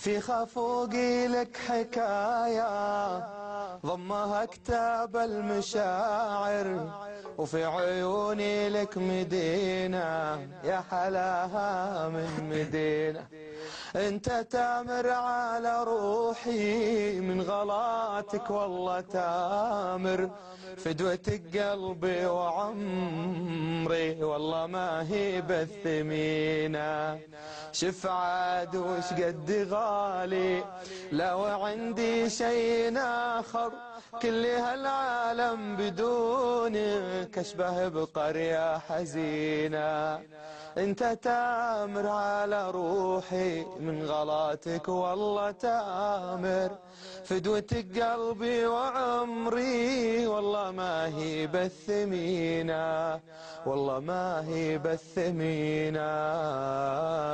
في خفوقي لك حكاية ضمها كتاب المشاعر، وفي عيوني لك مدينة يا حلاها من مدينة. انت تامر على روحي من غلاتك والله تامر، فدوتك قلبي وعمري والله ما هي بالثمينة. شف عاد وش قد غالي لو عندي شيء آخر، كل هالعالم بدونك أشبه بقرية حزينة. انت تامر على روحي من غلاتك والله تامر، فدوتك قلبي وعمري والله ما هي بالثمينة، والله ما هي بالثمينة.